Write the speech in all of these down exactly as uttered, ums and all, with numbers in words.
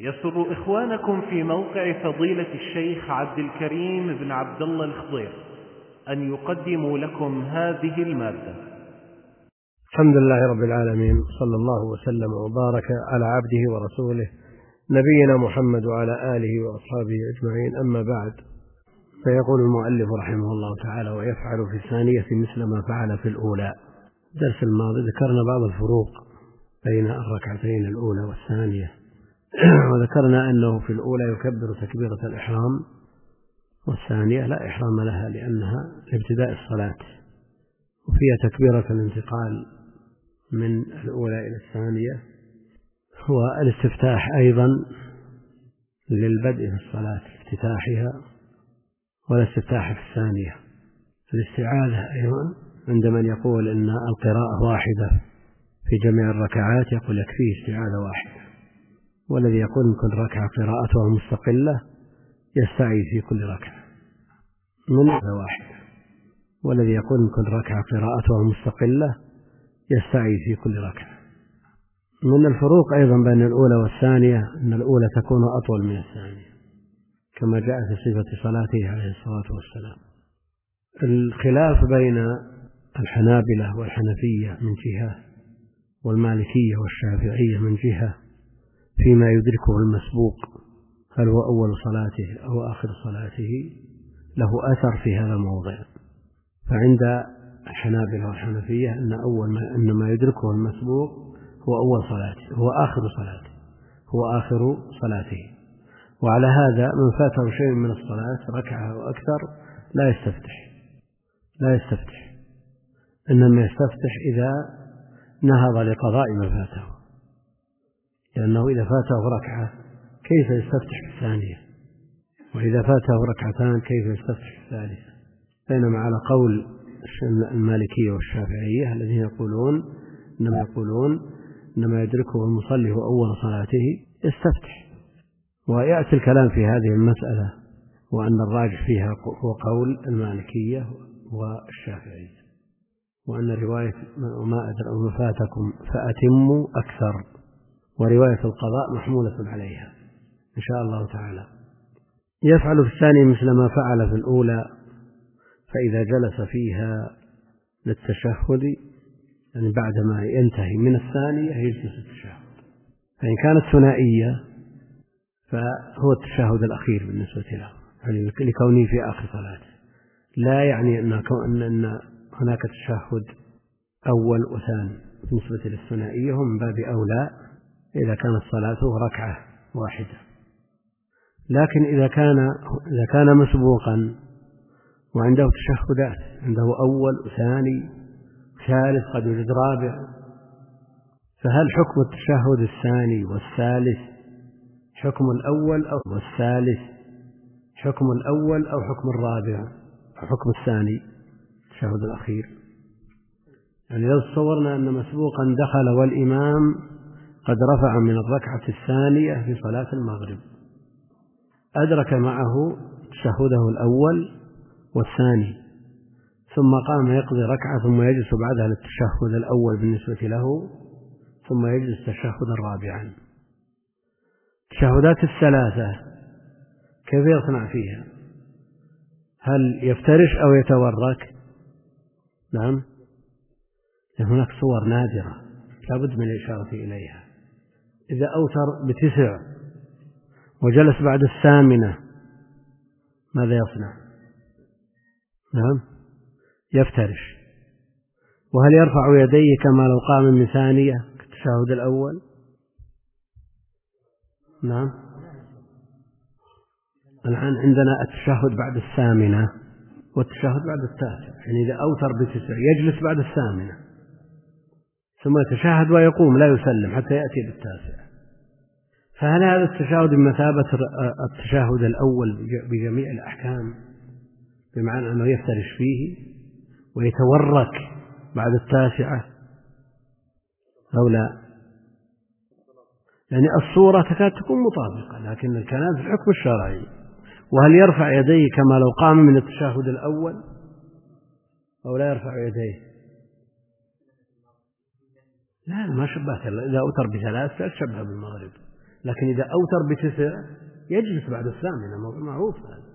يسر إخوانكم في موقع فضيلة الشيخ عبد الكريم بن عبد الله الخضير أن يقدموا لكم هذه المادة. الحمد لله رب العالمين، صلى الله وسلم وبارك على عبده ورسوله نبينا محمد وعلى آله وأصحابه أجمعين، أما بعد. فيقول المؤلف رحمه الله تعالى: ويفعل في الثانية مثل ما فعل في الأولى. الدرس الماضي ذكرنا بعض الفروق بين الركعتين الأولى والثانية، وذكرنا أنه في الأولى يكبر تكبيرة الإحرام، والثانية لا إحرام لها لأنها لابتداء الصلاة، وفيها تكبيرة الانتقال من الأولى إلى الثانية، هو الاستفتاح أيضا للبدء في الصلاة، افتتاحها، والاستفتاح في الثانية. الاستعاذة أيضا عند من يقول إن القراءة واحدة في جميع الركعات يقول يكفيه استعاذة واحدة، والذي يقول إن كل ركعة قراءتها مستقلة يستعيذ في كل ركعة من واحدة، والذي يقول إن كل ركعة قراءتها مستقلة يستعيذ في كل ركعة. من الفروق أيضا بين الأولى والثانية أن الأولى تكون أطول من الثانية كما جاء في صفة صلاته عليه الصلاة والسلام. الخلاف بين الحنابلة والحنفية من جهة، والمالكية والشافعية من جهة، فيما يدركه المسبوق، هل هو أول صلاته أو آخر صلاته، له أثر في هذا الموضع. فعند الحنابلة والحنفية أن أول ما أن ما يدركه المسبوق هو أول صلاته، هو آخر صلاته، هو آخر صلاته. وعلى هذا من فاته شيء من الصلاة ركعة وأكثر لا يستفتح لا يستفتح إنما يستفتح إذا نهض لقضاء ما فاته، لأنه إذا فاته ركعة كيف يستفتح في الثانية، وإذا فاته ركعتان كيف يستفتح في الثالثة. بينما على قول المالكية والشافعية الذين يقولون إنما يقولون إنما يدركه المصلي هو أول صلاته يستفتح. ويأتي الكلام في هذه المسألة، وأن الراجح فيها هو قول المالكية والشافعية، وأن رواية وما أدرى ما فاتكم فأتموا أكثر، ورواية القضاء محمولة عليها إن شاء الله تعالى. يفعل في الثانية مثل ما فعل في الأولى، فإذا جلس فيها للتشهد، يعني بعدما ينتهي من الثانية يجلس التشهد. فإن كانت ثنائية فهو التشهد الأخير بالنسبة له، يعني لكونه في آخر صلاته، لا يعني أن هناك تشهد أول وثاني بالنسبة للثنائية، هم من باب أولى إذا كانت صلاته ركعة واحدة. لكن إذا كان إذا كان مسبوقا وعنده تشهدات، عنده أول وثاني ثالث، قد يوجد رابع، فهل حكم التشهد الثاني والثالث حكم الأول أو والثالث حكم الأول أو حكم الرابع أو حكم الثاني التشهد الأخير؟ يعني لو تصورنا أن مسبوقا دخل والإمام قد رفع من الركعة الثانية في صلاة المغرب، أدرك معه تشهده الأول والثاني، ثم قام يقضي ركعة ثم يجلس بعدها للتشهد الأول بالنسبة له، ثم يجلس تشهدا رابعا. التشهدات الثلاثة كيف يصنع فيها؟ هل يفترش أو يتورك؟ نعم، هناك صور نادرة لابد من الإشارة إليها. إذا أوتر بتسع وجلس بعد الثامنة ماذا يصنع؟ نعم، يفترش. وهل يرفع يديه كما لو قام من ثانية كالتشهد الأول؟ نعم. الآن عندنا التشهد بعد الثامنة والتشهد بعد التاسع، يعني إذا أوتر بتسع يجلس بعد الثامنة ثم يتشهد ويقوم لا يسلم حتى يأتي بالتاسع. فهل هذا التشهد بمثابة التشهد الأول بجميع الأحكام، بمعنى أنه يفترش فيه ويتورك بعد التاسعة أو لا؟ يعني الصورة تكاد تكون مطابقة، لكن الكلام في الحكم الشرعي. وهل يرفع يديه كما لو قام من التشهد الأول أو لا يرفع يديه؟ لا، ما شبهت. إذا أوتر بثلاث شبه بالمغرب، لكن إذا أوتر بتسع يجلس بعد الثامنة، معروف هذا.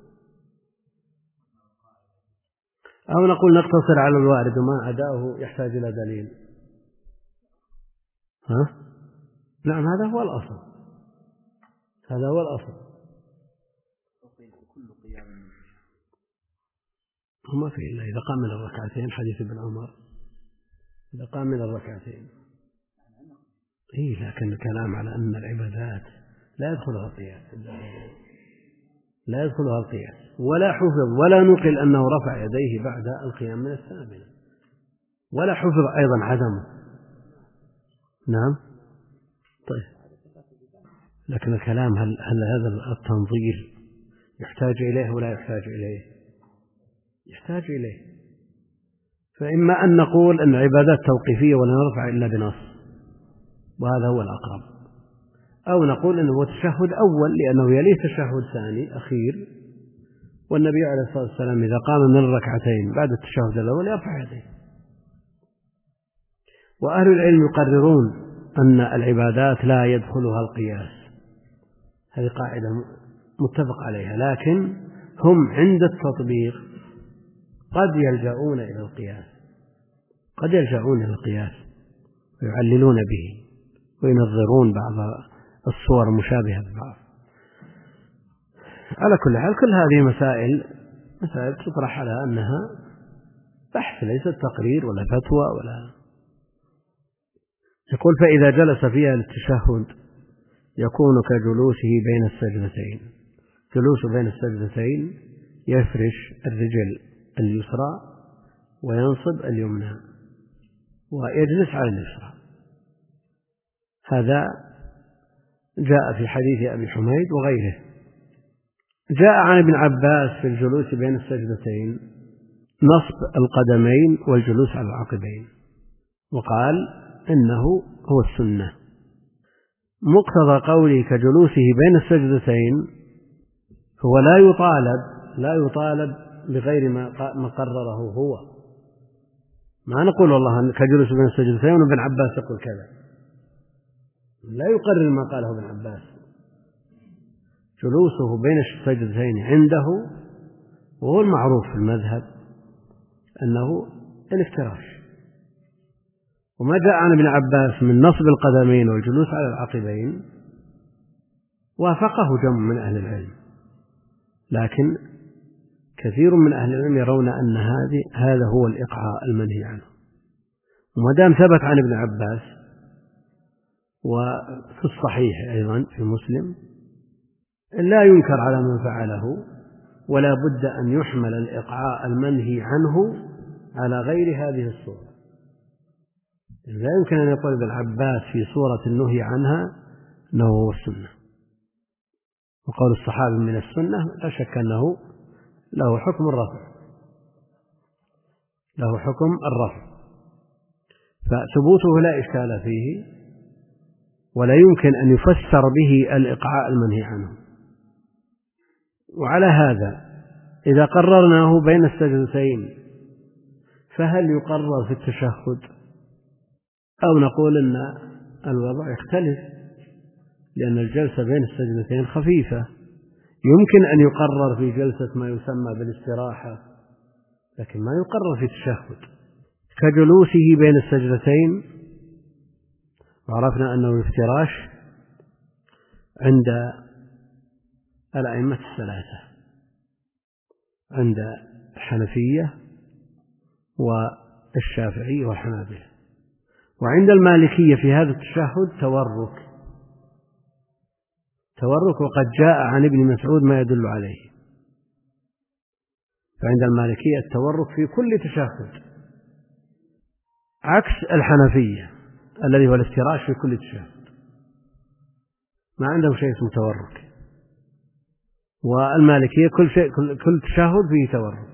أو نقول نقتصر على الوارد وما عداه يحتاج إلى دليل. ها؟ نعم، هذا هو الأصل، هذا هو الأصل. وما في إلا إذا قام من الركعتين، حديث ابن عمر إذا قام من الركعتين. إيه، لكن الكلام على أن العبادات لا يدخلها القياس، لا يدخلها القياس، ولا حفظ ولا نقل أنه رفع يديه بعد القيام من الثامنة، ولا حفظ أيضا عدمه. نعم، طيب، لكن الكلام هل, هل هذا التنظير يحتاج إليه ولا يحتاج إليه؟ يحتاج إليه. فإما أن نقول أن العبادات توقيفية ولا نرفع إلا بنص، وهذا هو الأقرب، أو نقول أنه تشهد أول لأنه يليه تشهد ثاني أخير، والنبي عليه الصلاة والسلام إذا قام من الركعتين بعد التشهد الأول يرفع يديه. وأهل العلم يقررون أن العبادات لا يدخلها القياس، هذه قاعدة متفق عليها، لكن هم عند التطبيق قد يلجؤون إلى القياس، قد يلجؤون إلى القياس ويعللون به وينظرون بعض الصور مشابهة ببعض. على كل حال، كل هذه مسائل مسائل تطرح على أنها بحث، ليست تقرير ولا فتوى ولا. يقول: فإذا جلس فيها للتشهد يكون كجلوسه بين السجدتين. جلوس بين السجدتين يفرش الرجل اليسرى وينصب اليمنى ويجلس على اليسرى. هذا جاء في حديث أبي حميد وغيره. جاء عن ابن عباس في الجلوس بين السجدتين نصب القدمين والجلوس على العقبين، وقال إنه هو السنة. مقتضى قولي كجلوسه بين السجدتين هو لا يطالب لا يطالب بغير ما قرره هو. ما نقول والله كجلوس بين السجدتين وابن عباس يقول كذا، لا يقرر ما قاله ابن عباس. جلوسه بين السجدتين عنده، وهو المعروف في المذهب أنه الافتراش. وما جاء عن ابن عباس من نصب القدمين والجلوس على العقبين وافقه جمع من أهل العلم، لكن كثير من أهل العلم يرون أن هذه هذا هو الإقعاء المنهي عنه. وما دام ثبت عن ابن عباس وفي الصحيح أيضا في مسلم لا ينكر على من فعله، ولا بد أن يحمل الإقعاء المنهي عنه على غير هذه الصورة. لا يمكن أن يقول ابن عباس في صورة النهي عنها أنه هو السنة. وقول الصحابي من السنة لا شك أنه له حكم الرفع، له حكم الرفع، فثبوته لا إشكال فيه، ولا يمكن أن يفسر به الإقعاء المنهي عنه. وعلى هذا إذا قررناه بين السجدتين فهل يقرر في التشهد، أو نقول أن الوضع يختلف لأن الجلسة بين السجدتين خفيفة، يمكن أن يقرر في جلسة ما يسمى بالاستراحة، لكن ما يقرر في التشهد. كجلوسه بين السجدتين، وعرفنا أنه الافتراش عند الأئمة الثلاثة، عند الحنفية والشافعي والحنابلة. وعند المالكية في هذا التشهد تورك تورك وقد جاء عن ابن مسعود ما يدل عليه. فعند المالكية التورك في كل تشهد، عكس الحنفية الذي هو الافتراش في كل تشهد، ما عندهم شيء اسمه تورك. والمالكية كل شيء كل, كل تشهد فيه تورك.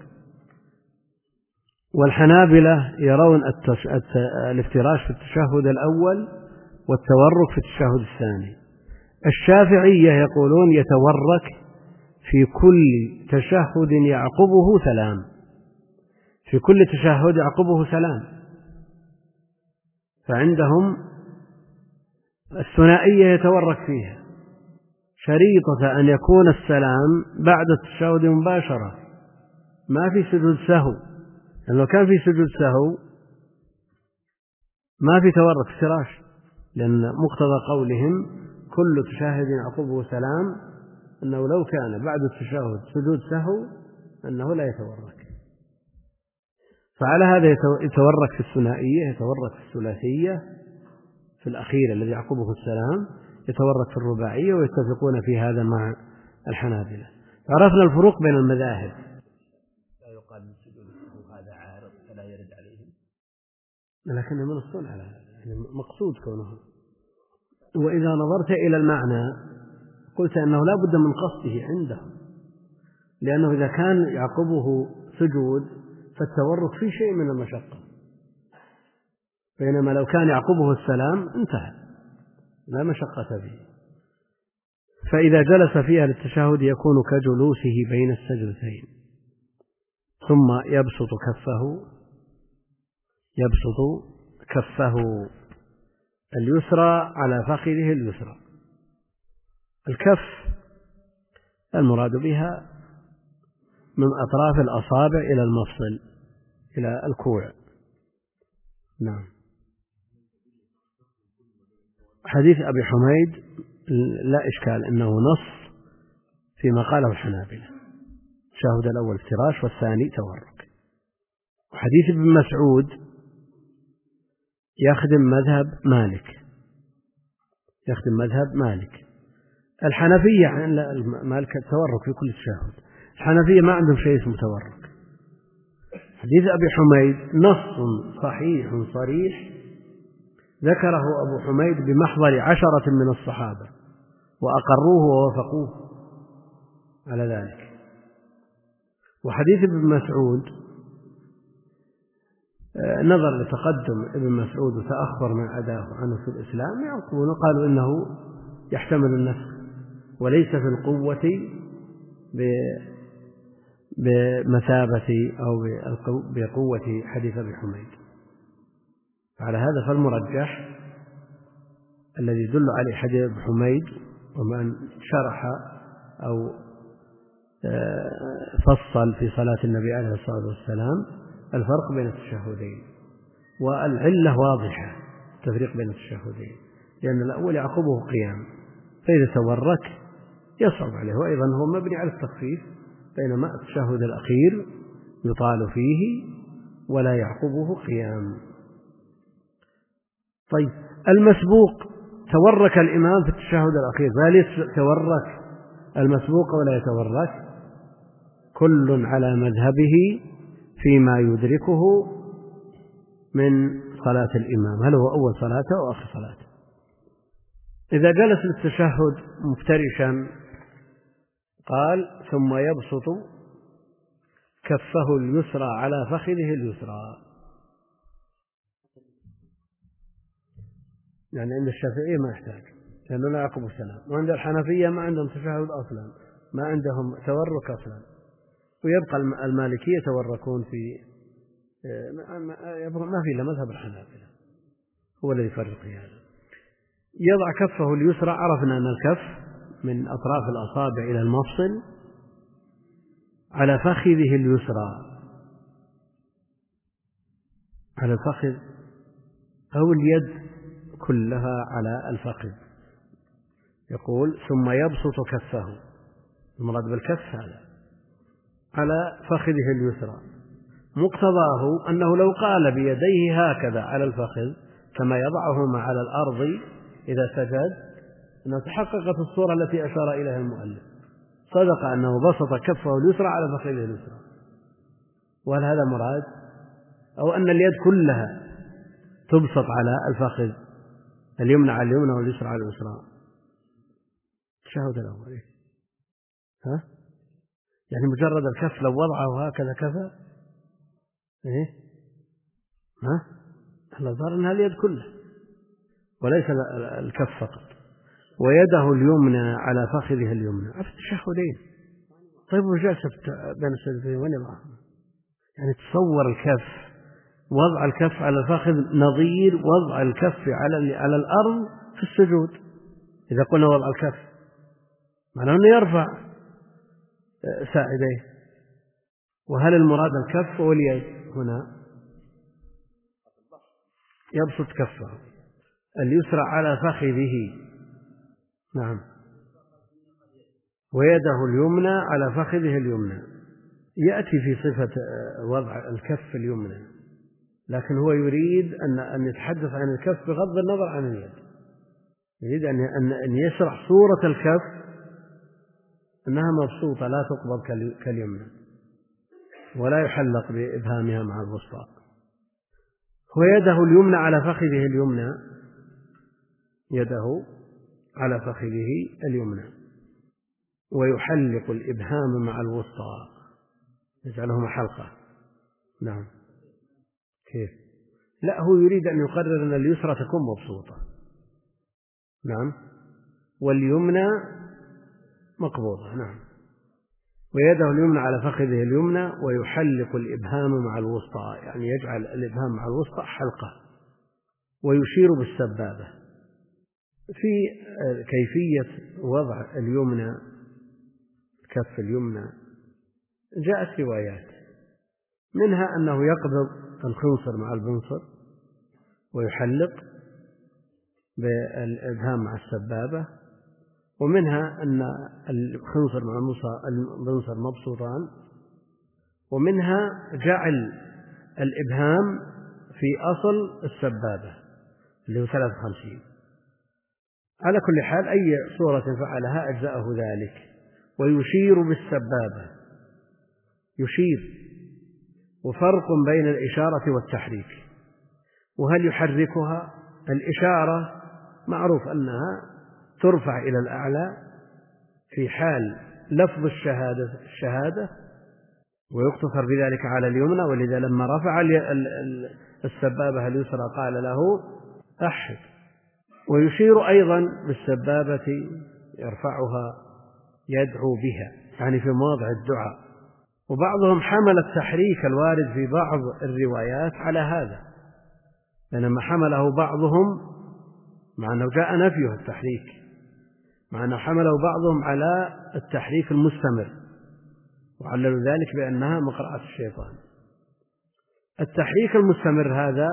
والحنابلة يرون التش... الت... الافتراش في التشهد الأول والتورك في التشهد الثاني. الشافعية يقولون يتورك في كل تشهد يعقبه سلام، في كل تشهد يعقبه سلام. فعندهم الثنائية يتورك فيها، شريطة أن يكون السلام بعد التشهد مباشرة، ما في سجود سهو، لأن لو كان في سجود سهو ما في تورك افتراش، لأن مقتضى قولهم كل تشهد يعقبه سلام أنه لو كان بعد التشهد سجود سهو أنه لا يتورك. فعلى هذا يتورك في الثنائية، يتورك في الثلاثية في الأخير الذي يعقبه السلام، يتورك في الرباعية، ويتفقون في هذا مع الحنابلة. عرفنا الفروق بين المذاهب. لا يقال من سجود السهو هذا عارض فلا يرد عليهم، لكنهم منصون على هذا، يعني مقصود كونه. وإذا نظرت إلى المعنى قلت أنه لا بد من قصده عندهم، لأنه إذا كان يعقبه سجود فالتورك فيه شيء من المشقة، بينما لو كان يعقبه السلام انتهى لا مشقة فيه. فإذا جلس فيها للتشهد يكون كجلوسه بين السجدتين، ثم يبسط كفه يبسط كفه اليسرى على فخذه اليسرى. الكف المراد بها من أطراف الأصابع إلى المفصل إلى الكوع. نعم. حديث أبي حميد لا إشكال أنه نص فيما قاله الحنابلة، التشهد الأول افتراش والثاني تورك. وحديث ابن مسعود يخدم مذهب مالك يخدم مذهب مالك الحنفية مالك التورك في كل تشهد، الحنفية ما عندهم شيء اسمه تورك. حديث أبي حميد نص صحيح صريح ذكره أبو حميد بمحضر عشرة من الصحابة وأقروه ووافقوه على ذلك. وحديث ابن مسعود نظر لتقدم ابن مسعود وتأخر من أداه عنه في الإسلام، يعقون قالوا إنه يحتمل النسخ وليس في القوة بمثابة أو بقوة حديث أبي حميد. على هذا فالمرجح الذي يدل عليه حديث أبي حميد ومن شرح أو فصل في صلاة النبي عليه الصلاة والسلام الفرق بين التشهدين، والعلة واضحة التفريق بين التشهدين، لأن الأول يعقبه قيام، فإذا تورك يصعب عليه، وأيضا هو مبني على التخفيف، بينما التشهد الأخير يطال فيه ولا يعقبه قيام. طيب المسبوق تورك الإمام في التشهد الأخير، فهل يتورك المسبوق ولا يتورك؟ كل على مذهبه فيما يدركه من صلاة الإمام، هل هو أول صلاته أو آخر صلاته. إذا جلس للتشهد مفترشا قال ثم يبسط كفه اليسرى على فخذه اليسرى، يعني عند الشافعية ما يحتاج لأنه لا يعقب السلام، وعند الحنفية ما عندهم تشهد أصلا، ما عندهم تورك أصلا، ويبقى المالكية يتوركون في ما في إلا مذهب الحنابلة هو الذي يفرق هذا. يضع كفه اليسرى، عرفنا أن الكف من أطراف الأصابع إلى المفصل على فخذه اليسرى، على الفخذ أو اليد كلها على الفخذ. يقول ثم يبسط كفه، المراد بالكف هذا على فخذه اليسرى، مقتضاه أنه لو قال بيديه هكذا على الفخذ كما يضعهما على الأرض إذا سجد أنه تحققت الصورة التي أشار إليها المؤلف، صدق أنه بسط كفه اليسرى على فخذه اليسرى. وهل هذا مراد؟ أو أن اليد كلها تبسط على الفخذ اليمنى على اليمنى واليسرى على اليسرى؟ التشهد الأول ها؟ يعني مجرد الكف لو وضعه هكذا كفى؟ إيه؟ ها؟ احنا ظهر أنها اليد كلها وليس الكف فقط، ويده اليمنى على فخذه اليمنى في التشهدين. طيب وجلسة بين السجدتين وين يضعها؟ يعني تصور الكف، وضع الكف على الفخذ نظير وضع الكف على على الأرض في السجود. إذا قلنا وضع الكف معناه أنه يرفع ساعديه. وهل المراد الكف واليد هنا؟ يبسط كفه اليسرى على فخذه، نعم، ويده اليمنى على فخذه اليمنى. يأتي في صفة وضع الكف اليمنى، لكن هو يريد أن أن يتحدث عن الكف بغض النظر عن اليد. يريد أن أن يشرح صورة الكف أنها مبسوطة لا تقبض كاليمنى، ولا يحلق بإبهامها مع الوسطى. ويده اليمنى على فخذه اليمنى، يده على فخذه اليمنى، ويحلق الإبهام مع الوسطى، يجعلهما حلقة. نعم. كيف؟ لا، هو يريد أن يقرر أن اليسرى تكون مبسوطة، نعم، واليمنى مقبوضة، نعم. ويده اليمنى على فخذه اليمنى ويحلق الإبهام مع الوسطى، يعني يجعل الإبهام مع الوسطى حلقة، ويشير بالسبابة. في كيفية وضع اليمنى، كف اليمنى، جاءت روايات، منها أنه يقبض الخنصر مع البنصر ويحلق بالإبهام مع السبابة، ومنها أن الخنصر مع البنصر مبسوطان، ومنها جعل الإبهام في أصل السبابة اللي هو ثلاثة وخمسين. على كل حال أي صورة فعلها أجزأه ذلك. ويشير بالسبابة، يشير، وفرق بين الإشارة والتحريك. وهل يحركها؟ الإشارة معروف أنها ترفع إلى الأعلى في حال لفظ الشهادة الشهادة ويقتصر بذلك على اليمنى، ولذا لما رفع السبابة اليسرى قال له أحد. ويشير أيضا بالسبابة، يرفعها يدعو بها، يعني في مواضع الدعاء. وبعضهم حمل التحريك الوارد في بعض الروايات على هذا، لأنما حمله بعضهم، مع أنه جاء نفيه التحريك، مع أنه حمله بعضهم على التحريك المستمر، وعللوا ذلك بأنها مقرعة الشيطان. التحريك المستمر هذا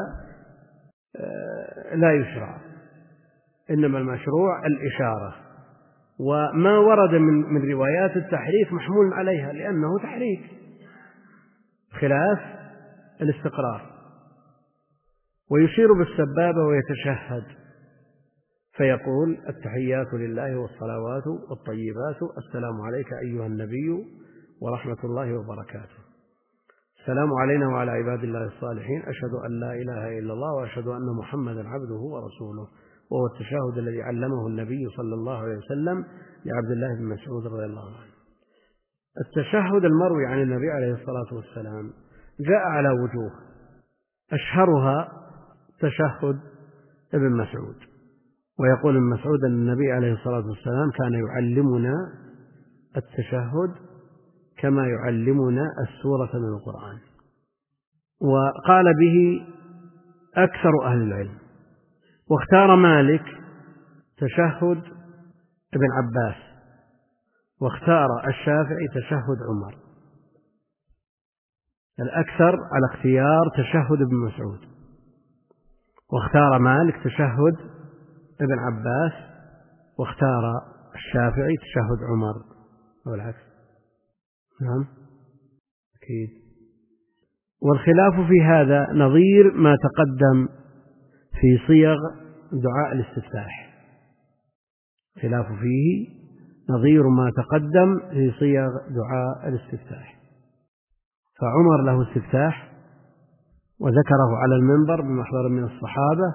لا يشرع، إنما المشروع الإشارة. وما ورد من من روايات التحريك محمول عليها، لأنه تحريك خلاف الاستقرار. ويشير بالسبابة ويتشهد فيقول: التحيات لله والصلوات والطيبات، السلام عليك أيها النبي ورحمة الله وبركاته، السلام علينا وعلى عباد الله الصالحين، أشهد أن لا إله إلا الله وأشهد أن محمدا عبده ورسوله. وهو التشهد الذي علمه النبي صلى الله عليه وسلم لعبد الله بن مسعود رضي الله عنه. التشهد المروي عن النبي عليه الصلاة والسلام جاء على وجوه، أشهرها تشهد ابن مسعود. ويقول ابن مسعود أن النبي عليه الصلاة والسلام كان يعلمنا التشهد كما يعلمنا السورة من القرآن. وقال به أكثر أهل العلم. واختار مالك تشهد ابن عباس، واختار الشافعي تشهد عمر. الأكثر على اختيار تشهد ابن مسعود، واختار مالك تشهد ابن عباس، واختار الشافعي تشهد عمر، أو العكس. نعم أكيد. والخلاف في هذا نظير ما تقدم في صيغ دعاء الاستفتاح، خلاف فيه نظير ما تقدم في صيغ دعاء الاستفتاح. فعمر له استفتاح وذكره على المنبر بمحضر من الصحابة،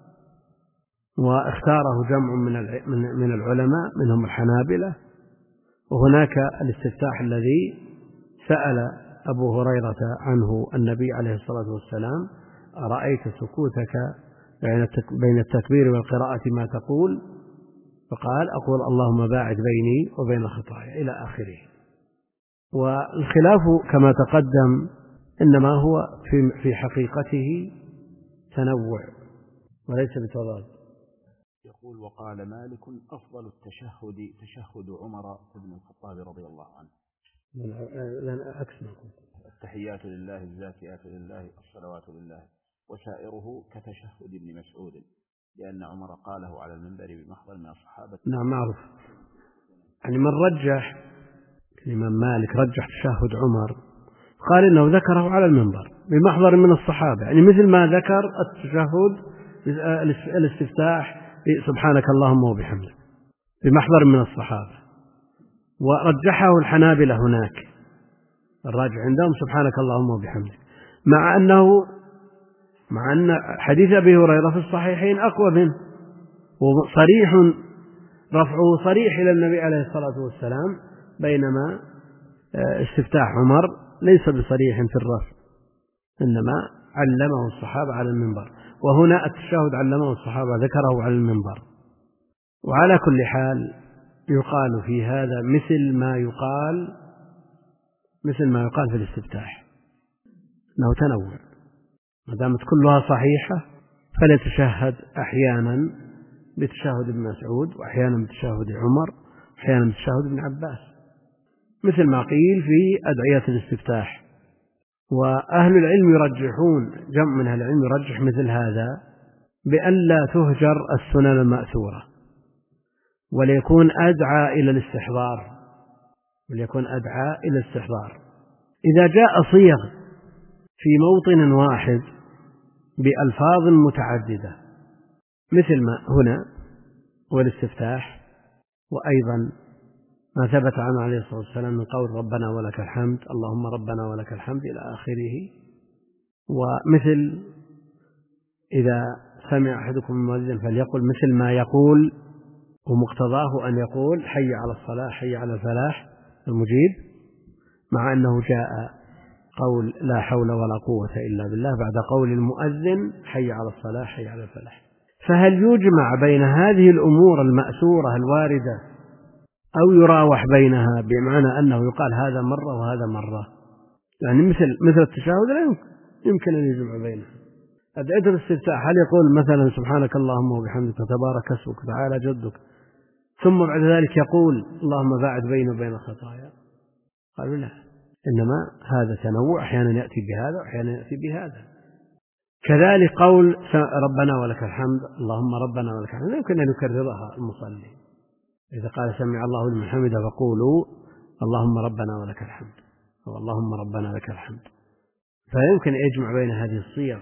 واختاره جمع من العلماء منهم الحنابلة. وهناك الاستفتاح الذي سأل أبو هريرة عنه النبي عليه الصلاة والسلام: أرأيت سكوتك بين التكبير والقراءة ما تقول؟ فقال: أقول اللهم باعد بيني وبين خطاياي، إلى آخره. والخلاف كما تقدم إنما هو في حقيقته تنوع وليس بتضاد. يقول: وقال مالك: أفضل التشهد تشهد عمر بن الخطاب رضي الله عنه. لن أكسب التحيات لله، الزاكيات لله، الصلوات لله، وسائره كتشهد ابن مسعود، لأن عمر قاله على المنبر بمحضر من الصحابة. نعم معروف. يعني من رجح الإمام مالك رجح تشهد عمر قال إنه ذكره على المنبر بمحضر من الصحابة، يعني مثل ما ذكر التشهد الاستفتاح سبحانك اللهم وبحمدك بمحضر من الصحابة. ورجحه الحنابلة هناك، الراجح عندهم سبحانك اللهم وبحمدك، مع أنه مع أن حديث أبي هريرة في الصحيحين أقوى منه، وصريح رفعه صريح إلى النبي عليه الصلاة والسلام، بينما استفتاح عمر ليس بصريح في الرفع، إنما علمه الصحابة على المنبر، وهنا التشهد علمه الصحابة ذكره على المنبر. وعلى كل حال يقال في هذا مثل ما يقال مثل ما يقال في الاستفتاح، أنه تنوع، ما دامت كلها صحيحة فليتشهد أحيانا بتشهد ابن مسعود، وأحيانا بتشهد عمر، وأحيانا بتشهد ابن عباس، مثل ما قيل في أدعية الاستفتاح. وأهل العلم يرجحون، جمع من أهل العلم يرجح مثل هذا بأن لا تهجر السنن المأثورة، وليكون أدعى إلى الاستحضار وليكون أدعى إلى الاستحضار. إذا جاء صيغ في موطن واحد بألفاظ متعددة مثل ما هنا والاستفتاح، وأيضا ما ثبت عنه عليه الصلاة والسلام من قول ربنا ولك الحمد، اللهم ربنا ولك الحمد إلى آخره. ومثل إذا سمع أحدكم المؤذن فليقل مثل ما يقول، ومقتضاه أن يقول حي على الصلاة حي على الفلاح المجيب، مع أنه جاء قول لا حول ولا قوة إلا بالله بعد قول المؤذن حي على الصلاة حي على الفلاح. فهل يجمع بين هذه الأمور المأثورة الواردة أو يراوح بينها، بمعنى أنه يقال هذا مرة وهذا مرة؟ يعني مثل مثل التشهد لا يمكن, يمكن أن يجمع بينها. أدعية الاستفتاح هل يقول مثلا سبحانك اللهم وبحمدك وتبارك اسمك وتعالى جدك، ثم بعد ذلك يقول اللهم باعد بيني وبين الخطايا؟ قالوا لا، إنما هذا تنوع، أحيانا يأتي بهذا وأحيانا يأتي بهذا. كذلك قول ربنا ولك الحمد، اللهم ربنا ولك الحمد، يمكن أن يكررها المصلي. إذا قال سمع الله لمن حمده فقولوا اللهم ربنا ولك الحمد، أو اللهم ربنا لك الحمد. فيمكن يجمع بين هذه الصيغ.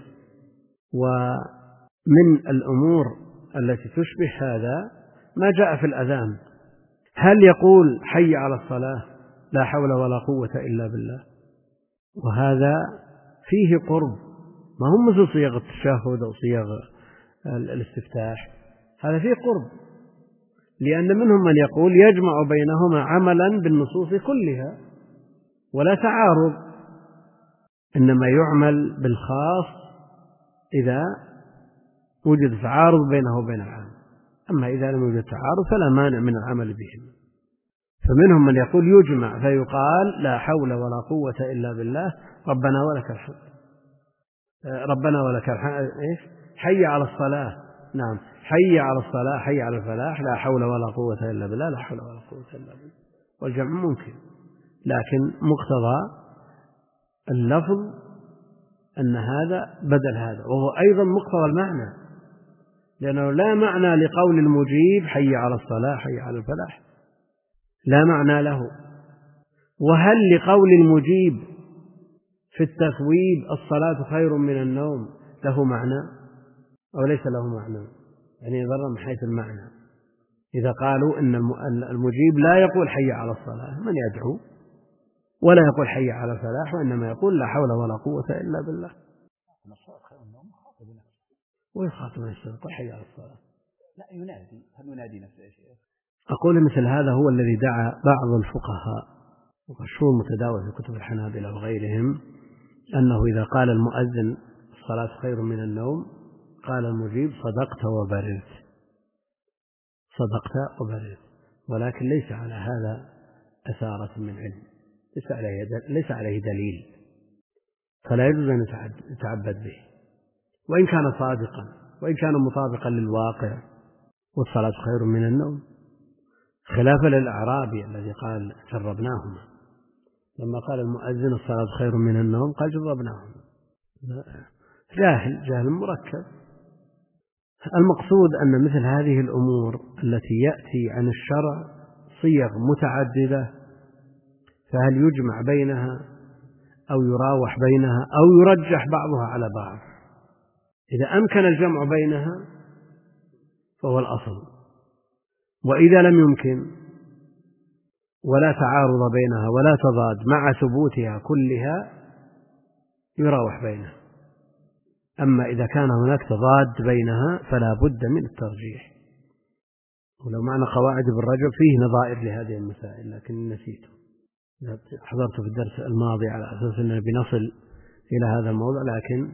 ومن الأمور التي تشبه هذا ما جاء في الأذان، هل يقول حي على الصلاة لا حول ولا قوة إلا بالله؟ وهذا فيه قرب، ما هم مثل صيغ التشهد أو صيغ الاستفتاح، هذا فيه قرب، لأن منهم من يقول يجمع بينهما عملا بالنصوص كلها ولا تعارض، إنما يعمل بالخاص إذا وجد تعارض بينه وبين العام، أما إذا لم يوجد تعارض فلا مانع من العمل بهم. فمنهم من يقول يجمع فيقال لا حول ولا قوة إلا بالله ربنا ولك الحمد، ربنا ولك الحمد، إيش حي على الصلاة، نعم حي على الصلاة حي على الفلاح لا حول ولا قوة إلا بالله لا حول ولا قوة إلا بالله. والجمع ممكن، لكن مقتضى اللفظ أن هذا بدل هذا، وهو أيضا مقتضى المعنى، لأنه لا معنى لقول المجيب حي على الصلاة حي على الفلاح، لا معنى له. وهل لقول المجيب في التثويب الصلاة خير من النوم له معنى أو ليس له معنى؟ يعني يظهر من حيث المعنى. إذا قالوا إن المجيب لا يقول حي على الصلاة من يدعو، ولا يقول حي على الفلاح، وإنما يقول لا حول ولا قوة إلا بالله، ويخاطب نفسه يقول حي على الصلاة، لا ينادي، هل ينادي نفسه يا شيخ؟ أقول مثل هذا هو الذي دعا بعض الفقهاء، ومشهور متداول في كتب الحنابلة وغيرهم، أنه إذا قال المؤذن الصلاة خير من النوم قال المجيب صدقت وبررت، صدقت وبررت، ولكن ليس على هذا أثارة من علم، ليس عليه ليس عليه دليل، فلا يجوز أن يتعبد به، وإن كان صادقا وإن كان مطابقا للواقع والصلاة خير من النوم، خلافا للأعرابي الذي قال جربناهما، لما قال المؤذن الصلاة خير من النوم قال جربناهما. جاهل جاهل مركب. المقصود أن مثل هذه الأمور التي يأتي عن الشرع صيغ متعددة، فهل يجمع بينها أو يراوح بينها أو يرجح بعضها على بعض؟ إذا أمكن الجمع بينها فهو الأصل، وإذا لم يمكن ولا تعارض بينها ولا تضاد مع ثبوتها كلها يراوح بينها. أما إذا كان هناك تضاد بينها فلا بد من الترجيح. ولو معنى قواعد ابن رجب فيه نظائر لهذه المسائل لكن نسيته، حضرت في الدرس الماضي على أساس أننا بنصل إلى هذا الموضوع، لكن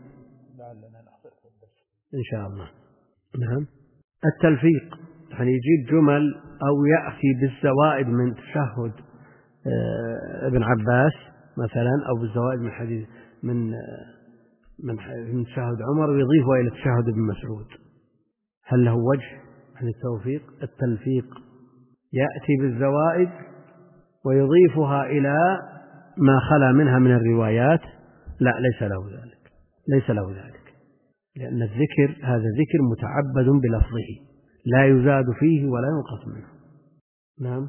إن شاء الله. نعم. التلفيق يعني يجيب جمل أو يأتي بالزوائد من تشهد ابن عباس مثلا، أو بالزوائد من حديث من من تشهد عمر ويضيفه إلى تشهد ابن مسعود. هل له وجه عن التوفيق؟ التلفيق يأتي بالزوائد ويضيفها إلى ما خلا منها من الروايات؟ لا، ليس له ذلك، ليس له ذلك، لأن الذكر هذا ذكر متعبد بلفظه لا يزاد فيه ولا ينقص منه. نعم.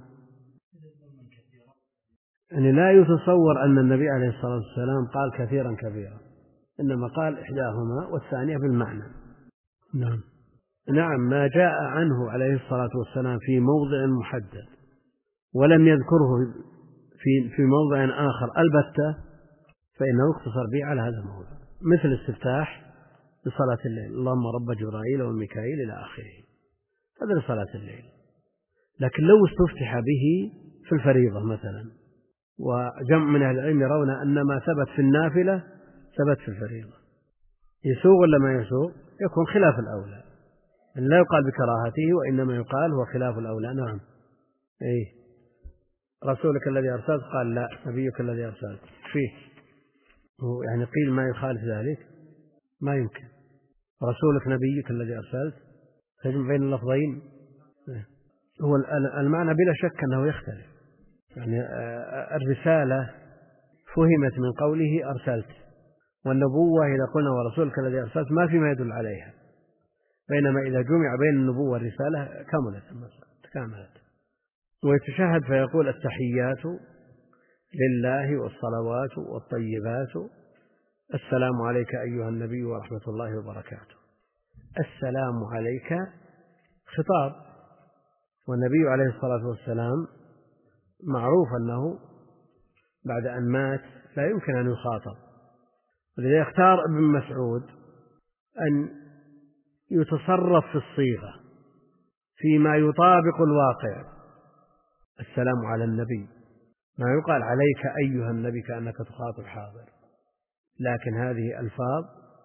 يعني لا يتصور أن النبي عليه الصلاة والسلام قال كثيرا كبيرا، إنما قال إحداهما والثانية بالمعنى. نعم. نعم، ما جاء عنه عليه الصلاة والسلام في موضع محدد ولم يذكره في في موضع آخر البتة فإنه يقتصر به على هذا الموضع، مثل الاستفتاح لصلاة الليل، اللهم رب جبرائيل وميكائيل إلى آخره، هذا لصلاة الليل. لكن لو استفتح به في الفريضة مثلا، وجمع من أهل العلم يرون أن ما ثبت في النافلة ثبت في الفريضة، يسوغ ولا ما يسوغ؟ يكون خلاف الأولى، أن لا يقال بكراهته وإنما يقال هو خلاف الأولى. نعم. إيه، رسولك الذي أرسلت قال لا، نبيك الذي أرسلت فيه، يعني قيل ما يخالف ذلك ما يمكن. رسولك نبيك الذي أرسلت تجمع بين اللفظين. هو المعنى بلا شك أنه يختلف، يعني الرسالة فهمت من قوله أرسلت، والنبوة إذا قلنا ورسولك الذي أرسلت ما فيما يدل عليها، بينما إذا جمع بين النبوة والرسالة كملت المسألة تكاملت. ويتشهد فيقول التحيات لله والصلوات والطيبات، السلام عليك أيها النبي ورحمة الله وبركاته. السلام عليك خطاب، والنبي عليه الصلاة والسلام معروف أنه بعد أن مات لا يمكن أن يخاطب، ولذا يختار ابن مسعود أن يتصرف في الصيغة فيما يطابق الواقع. السلام على النبي، ما يقال عليك أيها النبي كأنك تخاطب حاضر، لكن هذه ألفاظ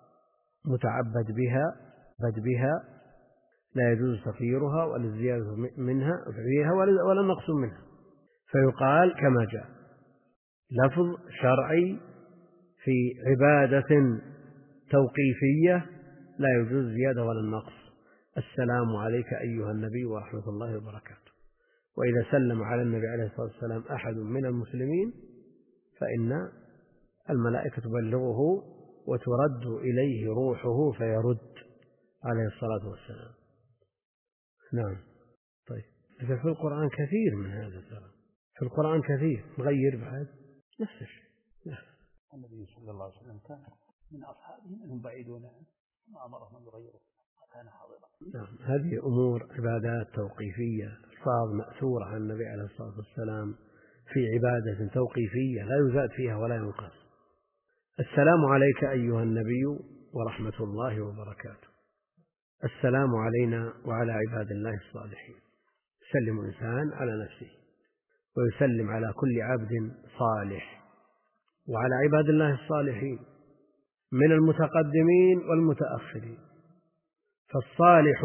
متعبد بها بد بها لا يجوز تغييرها ولا الزيادة منها فيها ولا النقص منها، فيقال كما جاء لفظ شرعي في عبادة توقيفية لا يجوز زيادة ولا النقص. السلام عليك أيها النبي ورحمة الله وبركاته. وإذا سلم على النبي عليه الصلاة والسلام أحد من المسلمين فإن الملائكة تبلغه وترد إليه روحه فيرد عليه الصلاة والسلام. نعم. طيب، إذا في القرآن كثير من هذا ترى، في القرآن كثير غير بعد نفس الشيء. النبي صلى الله عليه وسلم كان من أصحابه منهم بعيدون عنه ما أمرهم أن يغيروا كان حاضرا. نعم، هذه أمور عبادات توقيفية، ألفاظ مأثورة عن النبي عليه الصلاة والسلام في عبادة توقيفية لا يزاد فيها ولا ينقص. السلام عليك أيها النبي ورحمة الله وبركاته. السلام علينا وعلى عباد الله الصالحين. يسلم الإنسان على نفسه ويسلم على كل عبد صالح وعلى عباد الله الصالحين من المتقدمين والمتأخرين. فالصالح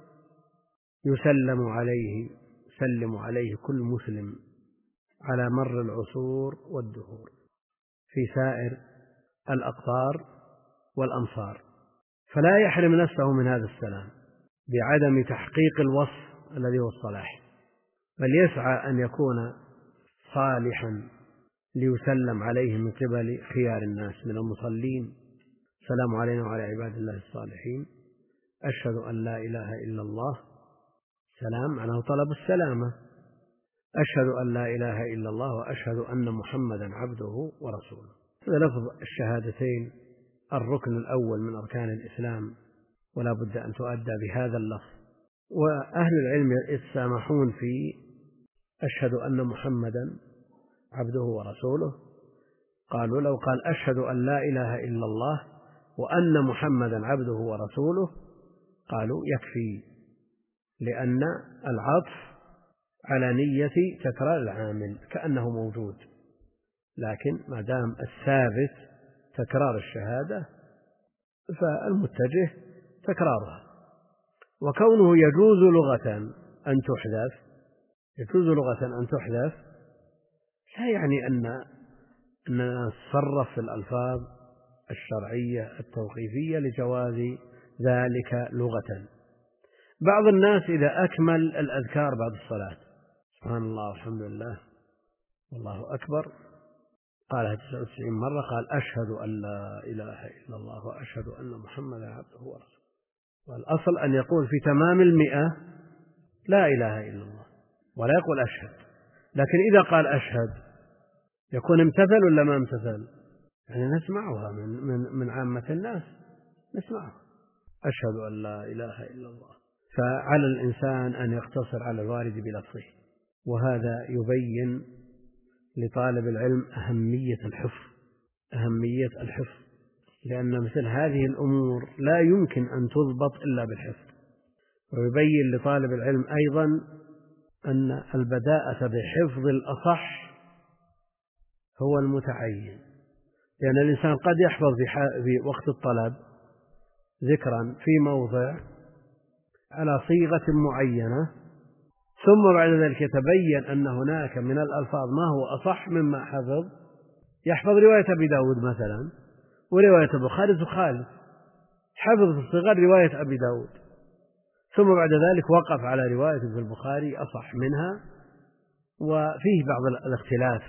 يسلم عليه يسلم عليه كل مسلم على مر العصور والدهور في سائر الأقطار والأمصار، فلا يحرم نفسه من هذا السلام بعدم تحقيق الوصف الذي هو الصلاح، بل يسعى أن يكون صالحا ليسلم عليه من قبل خيار الناس من المصلين: السلام علينا وعلى عباد الله الصالحين، أشهد أن لا إله إلا الله، سلام معناه طلب السلامة، أشهد أن لا إله إلا الله وأشهد أن محمدا عبده ورسوله. هذا لفظ الشهادتين الركن الأول من أركان الإسلام، ولا بد أن تؤدى بهذا اللفظ. وأهل العلم يتسامحون في أشهد أن محمدا عبده ورسوله، قالوا لو قال أشهد أن لا إله إلا الله وأن محمدا عبده ورسوله قالوا يكفي، لأن العطف على نية تكرار العامل كأنه موجود، لكن ما دام الثابت تكرار الشهادة فالمتجه تكرارها. وكونه يجوز لغة أن تحذف يجوز لغة أن تحذف لا يعني أن أننا نتصرف في الألفاظ الشرعية التوقيفية لجواز ذلك لغة. بعض الناس إذا أكمل الأذكار بعد الصلاة سبحان الله والحمد لله والله أكبر قالها تسعة وتسعين مرة، قال أشهد أن لا إله إلا الله وأشهد أن محمدا عبده ورسوله. والأصل أن يقول في تمام المئة لا إله إلا الله ولا يقول أشهد، لكن إذا قال أشهد يكون امتثل ولا ما امتثل؟ يعني نسمعها من, من, من عامة الناس، نسمعها أشهد أن لا إله إلا الله. فعلى الإنسان أن يقتصر على الوارد بلفظه، وهذا يبين لطالب العلم أهمية الحفظ أهمية الحفظ لأن مثل هذه الأمور لا يمكن أن تضبط إلا بالحفظ. ويبين لطالب العلم أيضا أن البداءة بحفظ الأصح هو المتعين، لأن الإنسان قد يحفظ في وقت الطلب ذكرا في موضع على صيغة معينة، ثم بعد ذلك يتبين أن هناك من الألفاظ ما هو أصح مما حفظ. يحفظ رواية أبي داود مثلا ورواية البخاري تخالف، حفظ في الصغر رواية أبي داود، ثم بعد ذلك وقف على رواية في البخاري أصح منها وفيه بعض الاختلاف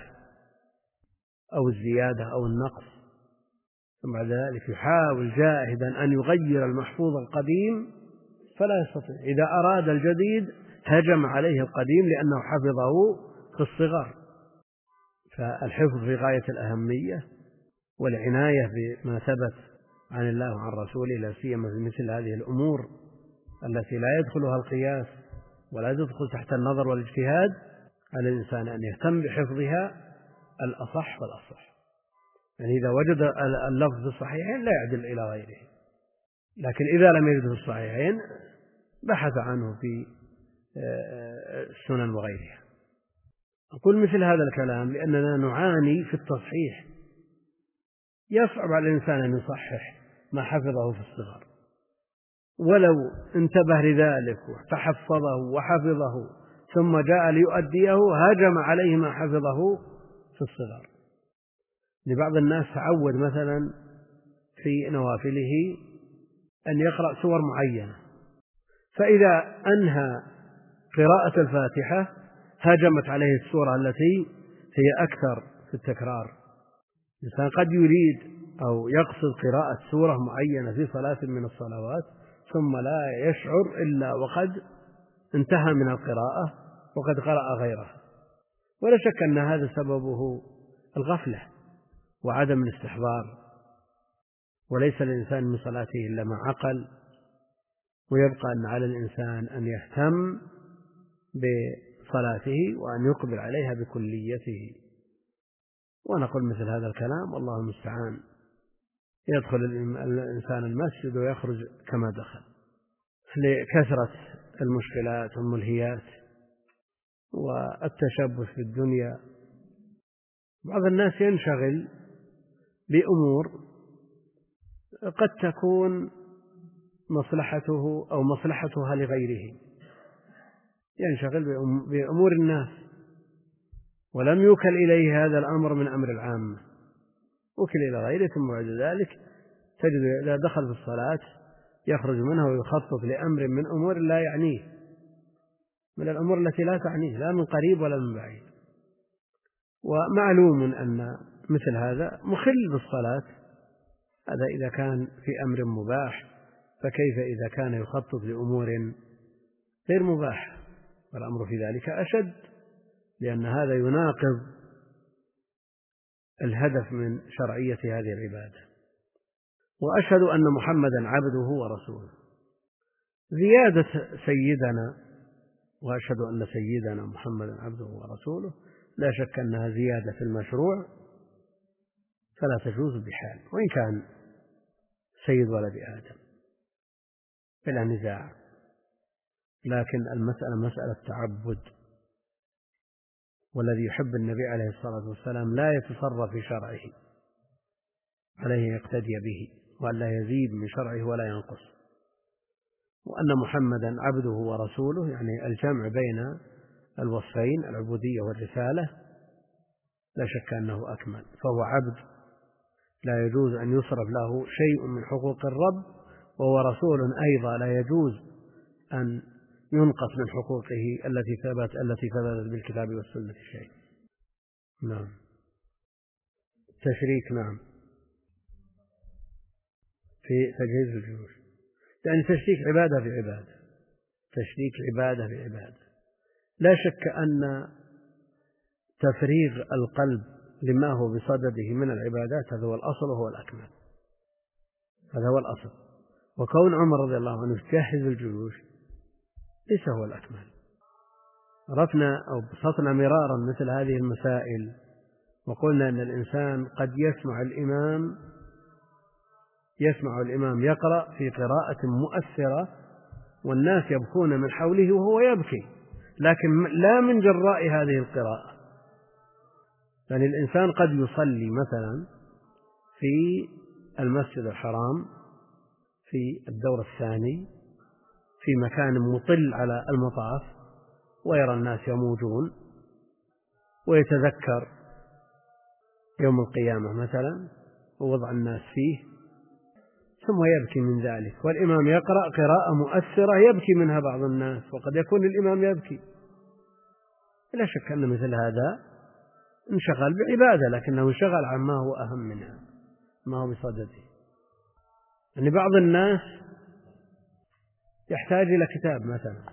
أو الزيادة أو النقص، ثم بعد ذلك يحاول جاهدا أن يغير المحفوظ القديم فلا يستطيع. إذا أراد الجديد هجم عليه القديم لأنه حفظه في الصغر. فالحفظ في غاية الأهمية، والعناية بما ثبت عن الله وعن رسوله، لا سيما في مثل هذه الأمور التي لا يدخلها القياس ولا تدخل تحت النظر والاجتهاد، على الإنسان أن يهتم بحفظها الأصح والأصح. يعني إذا وجد اللفظ في الصحيحين لا يعدل إلى غيره، لكن إذا لم يجد في الصحيحين بحث عنه في السنن وغيرها. أقول مثل هذا الكلام لأننا نعاني في التصحيح، يصعب على الإنسان أن يصحح ما حفظه في الصغر، ولو انتبه لذلك وتحفظه وحفظه ثم جاء ليؤديه هاجم عليه ما حفظه في الصغر. لبعض الناس تعود مثلا في نوافله أن يقرأ سور معينة، فإذا أنهى قراءة الفاتحة هاجمت عليه السورة التي هي أكثر في التكرار. الإنسان قد يريد أو يقصد قراءة سورة معينة في صلاة من الصلوات ثم لا يشعر إلا وقد انتهى من القراءة وقد قرأ غيرها، ولا شك أن هذا سببه الغفلة وعدم الاستحضار، وليس الإنسان من صلاته إلا ما عقل. ويبقى أن على الإنسان أن يهتم بصلاته وأن يقبل عليها بكليته. ونقول مثل هذا الكلام والله المستعان، يدخل الإنسان المسجد ويخرج كما دخل لكثرة المشكلات والملهيات والتشبث في الدنيا. بعض الناس ينشغل بأمور قد تكون مصلحته أو مصلحتها لغيره، ينشغل بأمور الناس ولم يوكل إليه هذا الأمر من أمر العامة، وكل إلى غيره، ثم بعد ذلك تجد إذا دخل في الصلاة يخرج منها ويخطط لأمر من أمور لا يعنيه، من الأمور التي لا تعنيه لا من قريب ولا من بعيد. ومعلوم أن مثل هذا مخل بالصلاة، هذا إذا كان في أمر مباح، فكيف إذا كان يخطط لأمور غير مباح؟ والأمر في ذلك أشد، لأن هذا يناقض الهدف من شرعية هذه العبادة. وأشهد أن محمدا عبده ورسوله. زيادة سيدنا، وأشهد أن سيدنا محمدا عبده ورسوله، لا شك أنها زيادة في المشروع فلا تجوز بحال، وإن كان سيد ولد آدم بلا نزاع، لكن المسألة مسألة تعبد، والذي يحب النبي عليه الصلاة والسلام لا يتصرف في شرعه، عليه يقتدي به وألا يزيد من شرعه ولا ينقص. وأن محمدا عبده ورسوله يعني الجمع بين الوصفين العبودية والرسالة لا شك أنه أكمل، فهو عبد لا يجوز أن يصرف له شيء من حقوق الرب، وهو رسول أيضا لا يجوز أن ينقص من حقوقه التي ثبت التي ثبتت بالكتاب والسنة شيء. نعم. تشريك نعم في تجهيز الجيوش، يعني تشريك عبادة بعبادة، تشريك عبادة بعبادة. لا شك أن تفريغ القلب لما هو بصدده من العبادات هذا هو الأصل وهو الأكمل، هذا هو الأصل. وكون عمر رضي الله عنه يجهز الجيوش ليس هو الأكمل. عرفنا أو بسطنا مرارا مثل هذه المسائل، وقلنا أن الإنسان قد يسمع الإمام يسمع الإمام يقرأ في قراءة مؤثرة والناس يبكون من حوله وهو يبكي، لكن لا من جراء هذه القراءة. يعني الإنسان قد يصلي مثلا في المسجد الحرام في الدور الثاني في مكان مطل على المطاف، ويرى الناس يموجون، ويتذكر يوم القيامة مثلا ووضع الناس فيه، ثم يبكي من ذلك، والإمام يقرأ قراءة مؤثرة يبكي منها بعض الناس، وقد يكون الإمام يبكي. لا شك أن مثل هذا انشغل بعبادة، لكنه انشغل عن ما هو أهم منها، ما هو بصدده. يعني بعض الناس يحتاج إلى كتاب مثلا،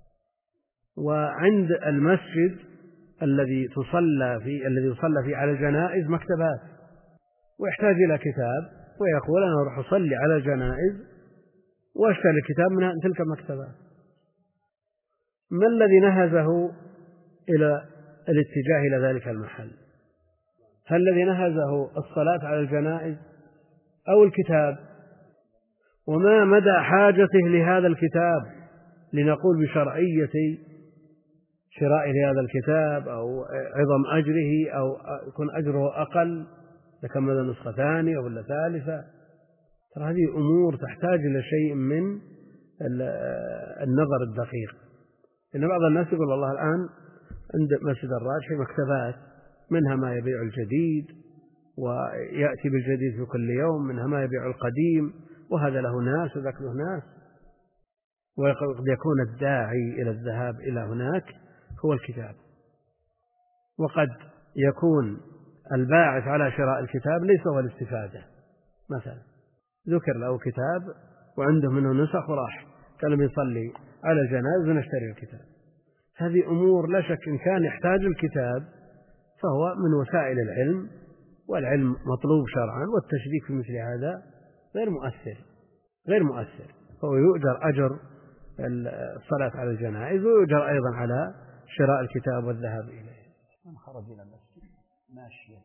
وعند المسجد الذي تصلى فيه الذي يصلى فيه على الجنائز مكتبات، ويحتاج إلى كتاب، ويقول أنا أروح أصلي على الجنائز وأشتري الكتاب من تلك المكتبات. ما الذي نهزه إلى الاتجاه إلى ذلك المحل؟ هل الذي نهزه الصلاة على الجنائز أو الكتاب؟ وما مدى حاجته لهذا الكتاب لنقول بشرعية شراء هذا الكتاب أو عظم أجره أو يكون أجره أقل لكن ماذا نسخة ثانية ولا ثالثة؟ ترى هذه أمور تحتاج إلى شيء من النظر الدقيق. إن بعض الناس يقول والله الآن عند مسجد الراجحي مكتبات، منها ما يبيع الجديد ويأتي بالجديد في كل يوم، منها ما يبيع القديم، وهذا له ناس وذاك له ناس. وقد يكون الداعي إلى الذهاب إلى هناك هو الكتاب، وقد يكون الباعث على شراء الكتاب ليس هو الاستفادة. مثلا ذكر له كتاب وعنده منه نسخ وراح كان بيصلي على الجنائز ونشتري الكتاب. هذه أمور لا شك إن كان يحتاج الكتاب فهو من وسائل العلم، والعلم مطلوب شرعا، والتشريك في مثل هذا غير مؤثر غير مؤثر فهو يؤجر أجر الصلاة على الجنائز، ويؤجر أيضا على شراء الكتاب والذهاب إليه. من خرج إلى المسجد ماشيا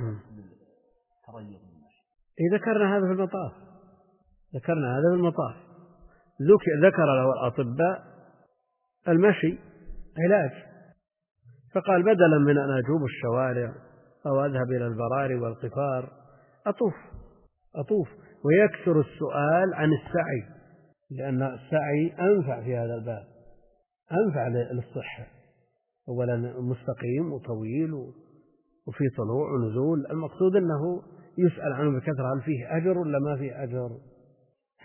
تريض المشي. إيه ذكرنا هذا في المطاف ذكرنا هذا في المطاف ذكر له الأطباء المشي علاج، فقال بدلا من أن أجوب الشوارع أو أذهب إلى البراري والقفار أطوف أطوف ويكثر السؤال عن السعي، لأن السعي أنفع في هذا الباب، أنفع للصحة. أولا مستقيم وطويل وفي طلوع ونزول، المقصود أنه يسأل عنه بكثرة هل فيه أجر ولا ما فيه أجر.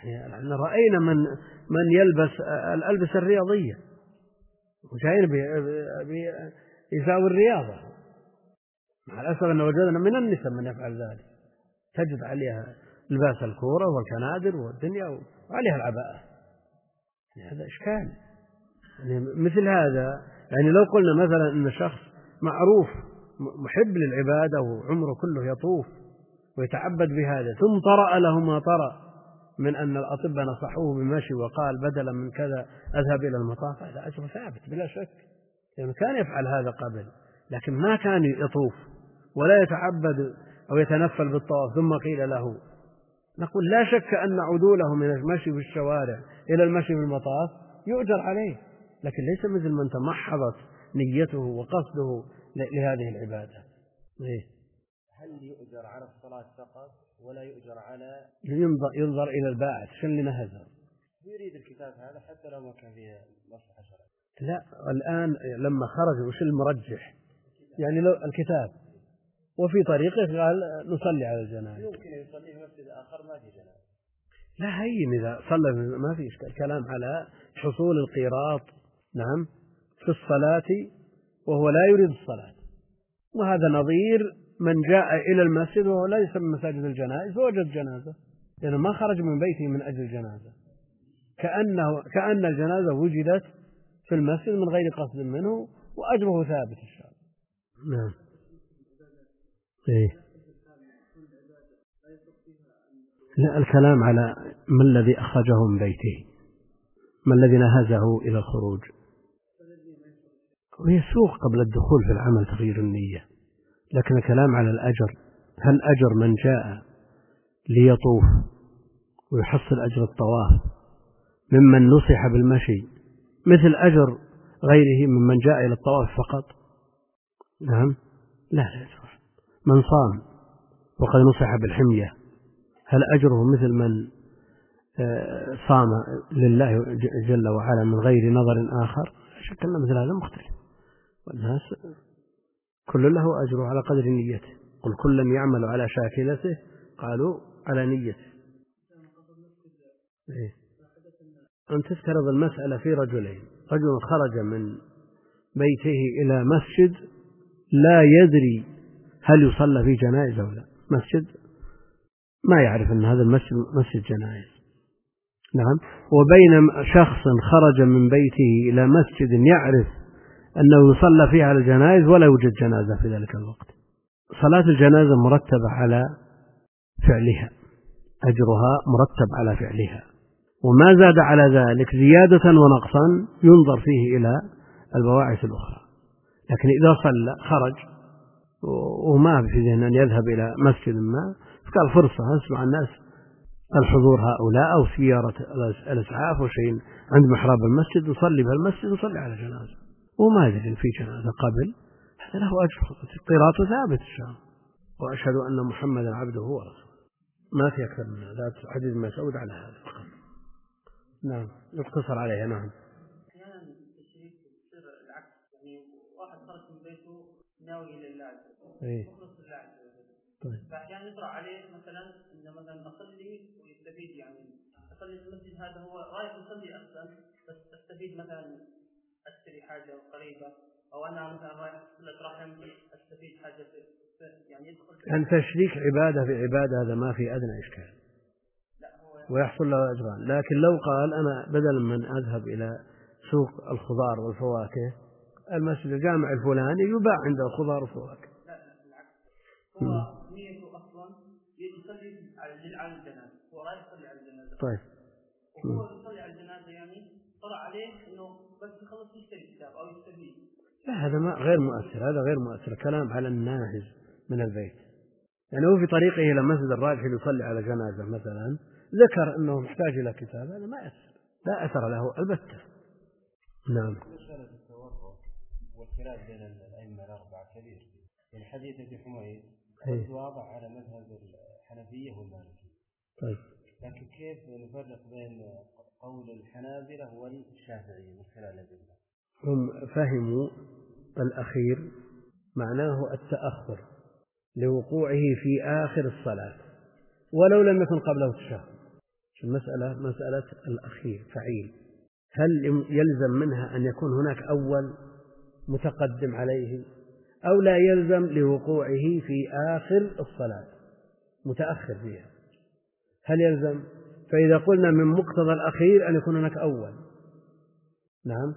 يعني رأينا من من يلبس الألبسة الرياضية وجايين يساوي الرياضة. مع الأسف أن وجدنا من النساء من يفعل ذلك، تجد عليها لباس الكورة والكنادر والدنيا وعليها العباءة. هذا إشكال. يعني مثل هذا، يعني لو قلنا مثلا أن شخص معروف محب للعبادة وعمره كله يطوف ويتعبد بهذا، ثم طرأ له ما طرأ من أن الأطباء نصحوه بالمشي وقال بدلا من كذا أذهب إلى المطاف، هذا أجر ثابت بلا شك، يعني كان يفعل هذا قبل لكن ما كان يطوف ولا يتعبد أو يتنفل بالطواف، ثم قيل له. نقول لا شك أن عدوله من المشي في الشوارع إلى المشي في المطاف يؤجر عليه، لكن ليس مثل من تمحضت نيته وقصده لهذه العبادة. إيه؟ هل يؤجر على الصلاة فقط ولا يؤجر على ينظر, ينظر إلى الباعث شن لنا هذا؟ يريد الكتاب هذا حتى لو ما كان فيه مصلحة شرعية. لا، الآن لما خرج وش المرجح؟ يعني لو الكتاب وفي طريقه قال نصلي على الجنائز، يمكن يصلي في مسجد آخر ما في جنائز. لا، هين إذا صلى ما في إشكال. الكلام على حصول القيراط نعم في الصلاة وهو لا يريد الصلاة، وهذا نظير من جاء إلى المسجد وهو لا يسمى مساجد الجنائز ووجد جنازة، لأنه ما خرج من بيته من أجل الجنازة، كأنه كأن الجنازة وجدت في المسجد من غير قصد منه وأجره ثابت إن شاء الله. نعم. إيه؟ لا، الكلام على ما الذي أخرجه من بيته، ما الذي نهزه إلى الخروج، ويسوق قبل الدخول في العمل تغيير النية. لكن الكلام على الأجر، هل أجر من جاء ليطوف ويحصل أجر الطواف ممن نصح بالمشي مثل أجر غيره ممن جاء إلى الطواف فقط؟ نعم، لا لا يجوز. من صام وقد نصح بالحمية هل أجره مثل من صام لله جل وعلا من غير نظر آخر؟ شك أن مثل هذا مختلف، والناس كل له أجره على قدر نيته. قل كل يعمل على شاكلته قالوا على نيته. إيه؟ أن تفترض المسألة في رجلين، رجل خرج من بيته إلى مسجد لا يدري هل يصلى في جنائز أو لا، مسجد ما يعرف أن هذا المسجد مسجد جنائز، نعم، وبين شخص خرج من بيته إلى مسجد يعرف أنه يصلى فيه على الجنائز ولا يوجد جنازة في ذلك الوقت. صلاة الجنازة مرتبة على فعلها، أجرها مرتب على فعلها، وما زاد على ذلك زيادة ونقصا ينظر فيه إلى البواعث الأخرى. لكن إذا صلى خرج وما في ذهن أن يذهب إلى مسجد ما، فقال فرصة أسمع الناس الحضور هؤلاء أو سيارة الإسعاف وشيء عند محراب المسجد وصلي بالمسجد وصلي على جنازة وما يدري في جنازة قبل، هذا له أجر قيراط ثابت إن شاء الله. وأشهد أن محمدا عبده ورسوله. ما في أكثر من هذا، حديث مسعود على هذا فقط. نعم، يقتصر عليها. نعم. أحيانا التشريك يصير العكس، يعني واحد خرج من بيته ناوي لله مخلص لله عز وجل، فأحيانا يطرأ عليه مثلا إن مثلا أصلي ويستفيد، يعني أصلي في المسجد هذا هو رايح يصلي أصلا بس أستفيد مثلا أشتري حاجة قريبة، أو أنا مثلا رايح صلة رحم أستفيد حاجة يعني يدخل. أن تشريك عبادة في عبادة هذا ما في أدنى إشكال ويحصل له أجران. لكن لو قال أنا بدل من أذهب إلى سوق الخضار والفواكه المسجد الجامع الفلاني يباع عنده خضار وفواكه، لا لا بالعكس، هو نيته أصلا يصلي على الجنازة، هو رايح يصلي على الجنازة. طيب. وهو يصلي على الجنازة يعني طلع عليه إنه بس يخلص يشتري كتاب أو يستفيد. لا، هذا ما غير مؤثر، هذا غير مؤثر. كلام على الناهز من البيت، يعني هو في طريقه إلى مسجد الراجح يصلي على جنازة مثلا ذكر أنه محتاج إلى كتاب، هذا ما يأثر، لا أثر له البتة. نعم. مسألة التورط والخلاف بين الأئمة الأربعة كبير، يعني حديث ابن حميد قد واضح على مذهب الحنفية والمالكية. طيب. لكن كيف نفرق بين قول الحنابلة والشافعية من خلال الأدلة؟ هم فهموا الأخير معناه التأخر لوقوعه في آخر الصلاة ولو لم يكن قبله التشهد. المسألة مسألة الأخير فعيل، هل يلزم منها أن يكون هناك أول متقدم عليه أو لا يلزم لوقوعه في آخر الصلاة متأخر فيها؟ هل يلزم؟ فإذا قلنا من مقتضى الأخير أن يكون هناك أول، نعم،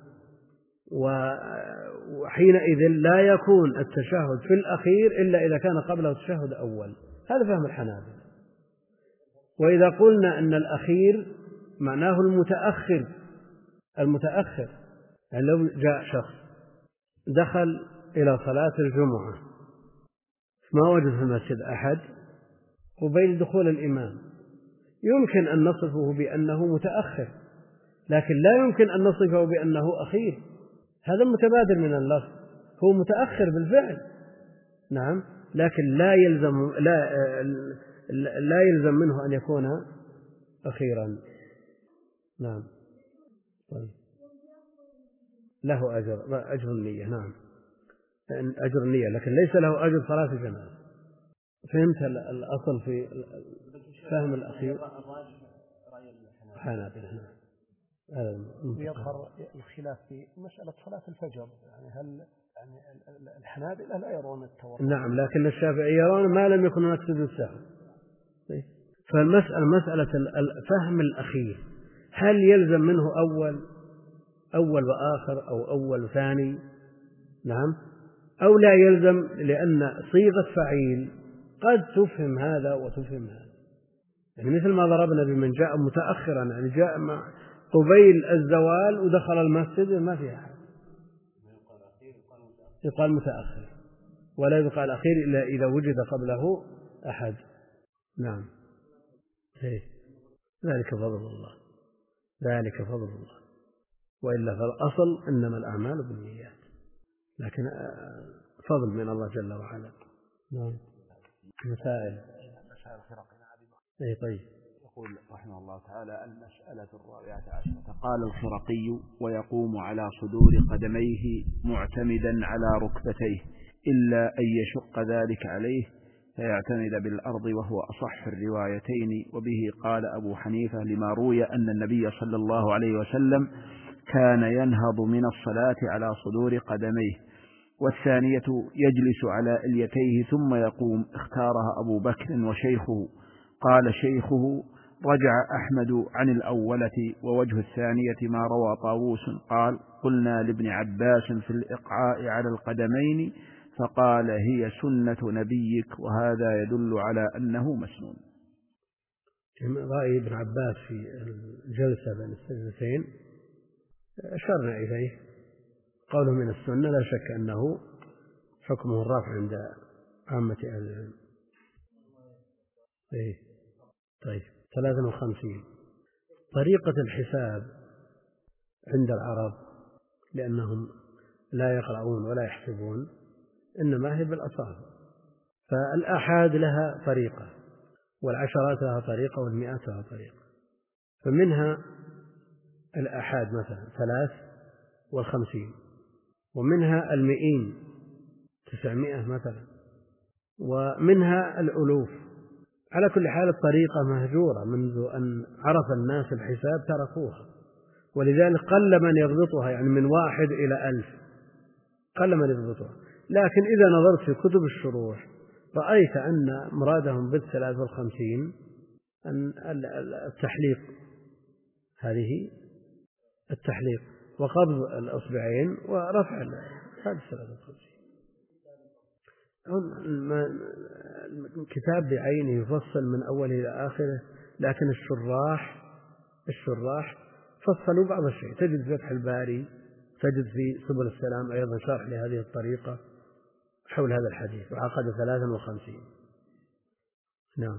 وحينئذ لا يكون التشهد في الأخير إلا إذا كان قبله تشهد أول. هذا فهم الحنابلة. وإذا قلنا أن الأخير معناه المتأخر، المتأخر يعني لو جاء شخص دخل إلى صلاة الجمعة ما وجد في المسجد أحد وبين دخول الإمام، يمكن أن نصفه بأنه متأخر، لكن لا يمكن أن نصفه بأنه أخير. هذا متبادر من اللفظ، هو متأخر بالفعل، نعم، لكن لا يلزم لا لا يلزم منه أن يكون أخيرا. نعم، طيب، له أجر أجر النية، نعم، أجر النية، لكن ليس له أجر صلاة الجنازة. فهمت الأصل في فهم الأخير؟ حنابلة. ويظهر الخلاف في مسألة صلاة الفجر، يعني هل يعني الحنابلة لا يرون التورط؟ نعم، لكن الشافعي يرون ما لم يكن هناك سجود سهو. فالمسألة مسألة فهم الأخير، هل يلزم منه أول أول وآخر أو أول وثاني، نعم، أو لا يلزم، لأن صيغة فعيل قد تفهم هذا وتفهم هذا. يعني مثل ما ضربنا بمن جاء متأخرا، يعني جاء مع قبيل الزوال ودخل المسجد ما فيها حاجة، يقال متأخر، ولا يقال أخير إلا إذا وجد قبله أحد. نعم، إيه. ذلك فضل الله، ذلك فضل الله، وإلا فالأصل إنما الأعمال بالنيات، لكن فضل من الله جل وعلا. نعم. مسائل مسائل الخرقي. إيه طيب. يقول رحمه الله تعالى: المسألة الرابعة عشرة. قال الخرقي: ويقوم على صدور قدميه معتمدا على ركبتيه إلا أن يشق ذلك عليه فيعتمد بالأرض، وهو أصح الروايتين. وبه قال أبو حنيفة لما روي أن النبي صلى الله عليه وسلم كان ينهض من الصلاة على صدور قدميه. والثانية يجلس على إليتيه ثم يقوم، اختارها أبو بكر وشيخه. قال شيخه: رجع أحمد عن الأولة. ووجه الثانية ما روى طاووس قال: قلنا لابن عباس في الإقعاء على القدمين فقال: هي سنة نبيك، وهذا يدل على أنه مسنون. رأي ابن عباس في الجلسة بين السجدتين أشرنا إليه، قوله من السنة لا شك أنه حكمه الرافع عند عامة أهل العلم. إيه. طيب، ثلاثة وخمسين. طريقة الحساب عند العرب لأنهم لا يقرؤون ولا يحسبون، إنما هي بالأصابع، فالآحاد لها طريقة، والعشرات لها طريقة، والمئات لها طريقة. فمنها الآحاد مثلا ثلاث والخمسين، ومنها المئين تسعمائة مثلا، ومنها الألوف. على كل حال الطريقة مهجورة، منذ أن عرف الناس الحساب تركوها، ولذلك قل من يضبطها، يعني من واحد إلى ألف قل من يضبطها. لكن إذا نظرت في كتب الشروح رأيت أن مرادهم بالثلاث والخمسين أن التحليق، هذه التحليق وقبض الأصبعين ورفع هذا الثلاث والخمسين. الكتاب بعينه يفصل من أوله إلى آخره، لكن الشراح الشراح فصلوا بعض الشيء. تجد في فتح الباري، تجد في سبل السلام أيضا شرح لهذه الطريقة حول هذا الحديث، وعقد ثلاثا وخمسين. نعم،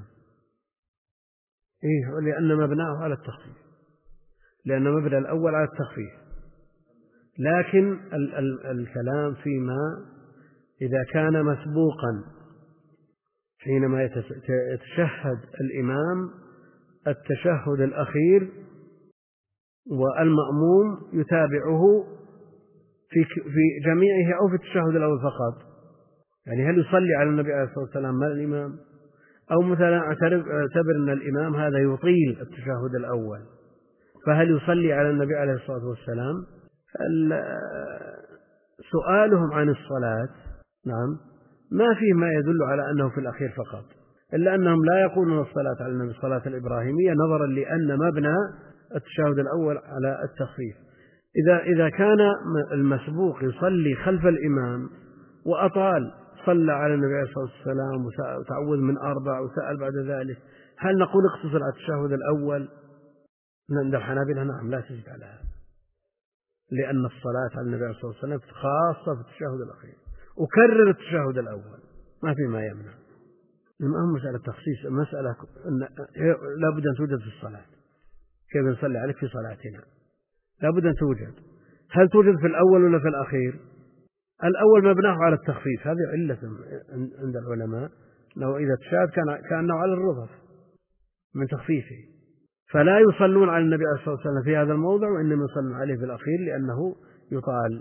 إيه، لأن مبناه على التخفيف، لأن مبنى الأول على التخفيف، لكن ال- ال- الكلام فيما إذا كان مسبوقا حينما يتشهد الإمام التشهد الأخير والمأموم يتابعه في في جميعه أو في التشهد الأول فقط، يعني هل يصلي على النبي عليه الصلاة والسلام مع الإمام أو مثلا اعتبر أن الإمام هذا يطيل التشهد الأول، فهل يصلي على النبي عليه الصلاة والسلام؟ سؤالهم عن الصلاة نعم ما فيه ما يدل على أنه في الأخير فقط، إلا أنهم لا يقولون الصلاة على النبي الصلاة الإبراهيمية نظرا لأن مبنى التشهد الأول على التخفيف. إذا إذا كان المسبوق يصلي خلف الإمام وأطال، صلى على النبي عليه الصلاة والسلام وتعوذ من أربع وسأل بعد ذلك، هل نقول اقتصر على التشهد الأول؟ عند الحنابلة نعم لا تزيد على هذا، لأن الصلاة على النبي عليه الصلاة والسلام خاصة في التشهد الأخير، وكرر التشهد الأول ما في ما يمنع. المهم مسألة تخصيص، مسألة لا بد أن توجد في الصلاة، كيف نصلي عليك في صلاتنا لا بد أن توجد. هل توجد في الأول ولا في الأخير؟ الأول مبناه على التخفيف، هذه علة عند العلماء، لو إذا تشاهد كان كأنه على الرضف من تخفيفه، فلا يصلون على النبي عليه الصلاة والسلام في هذا الموضع، وإنما يصلون عليه في الأخير لأنه يطال.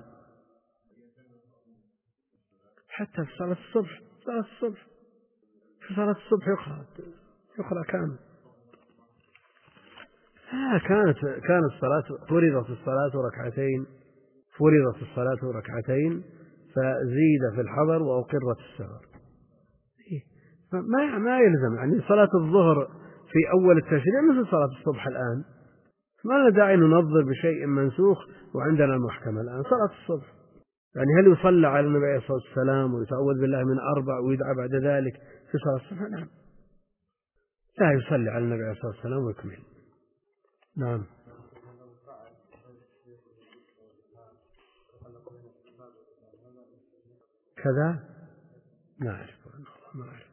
حتى في صلاة الصبح، صلاة الصبح في صلاة الصبح يقرأ يقرأ كامل. آه كانت كانت الصلاة فرضت الصلاة ركعتين، فرضت الصلاة ركعتين فزيد في الحضر وأقرت السفر. ما ما يلزم يعني صلاة الظهر في أول التشريع مثل صلاة الصبح الآن، ما لنا داعي ننظر بشيء منسوخ وعندنا المحكمة الآن. صلاة الصبح يعني هل يصلى على النبي عليه الصلاة والسلام ويتعوذ بالله من أربع ويدعى بعد ذلك في صلاة الصبح؟ نعم لا يصلي على النبي عليه الصلاة والسلام ويكمل. نعم كذا ما أعرف ما أعرف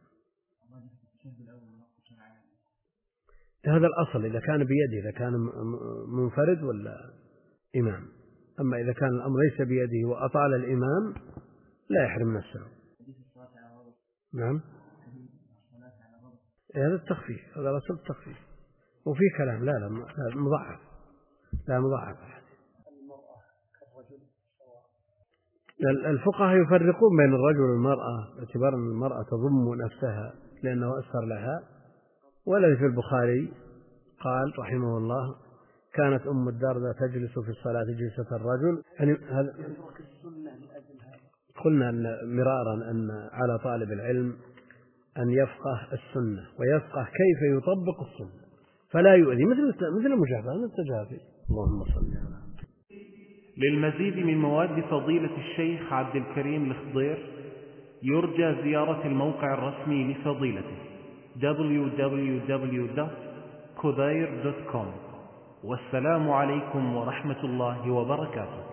هذا الأصل إذا كان بيده، إذا كان منفرد ولا إمام. أما إذا كان الأمر ليس بيده وأطال الإمام لا يحرم نفسه. نعم هذا التخفيف، هذا الأصل التخفيف، وفي كلام لا لا مضاعف، لا مضاعف. الفقهاء يفرقون بين الرجل والمرأة باعتبار أن المرأة تضم نفسها لأنه أسهر لها. والذي في البخاري قال رحمه الله كانت أم الدرداء تجلس في الصلاة جلسة الرجل. يعني هذا قلنا أن مرارا أن على طالب العلم أن يفقه السنة ويفقه كيف يطبق السنة فلا يؤذي، مثل مثل المجاهدة مثل التجافي. اللهم صل على. للمزيد من مواد فضيلة الشيخ عبد الكريم الخضير يرجى زيارة الموقع الرسمي لفضيلته دبليو دبليو دبليو دوت خضير دوت كوم. والسلام عليكم ورحمة الله وبركاته.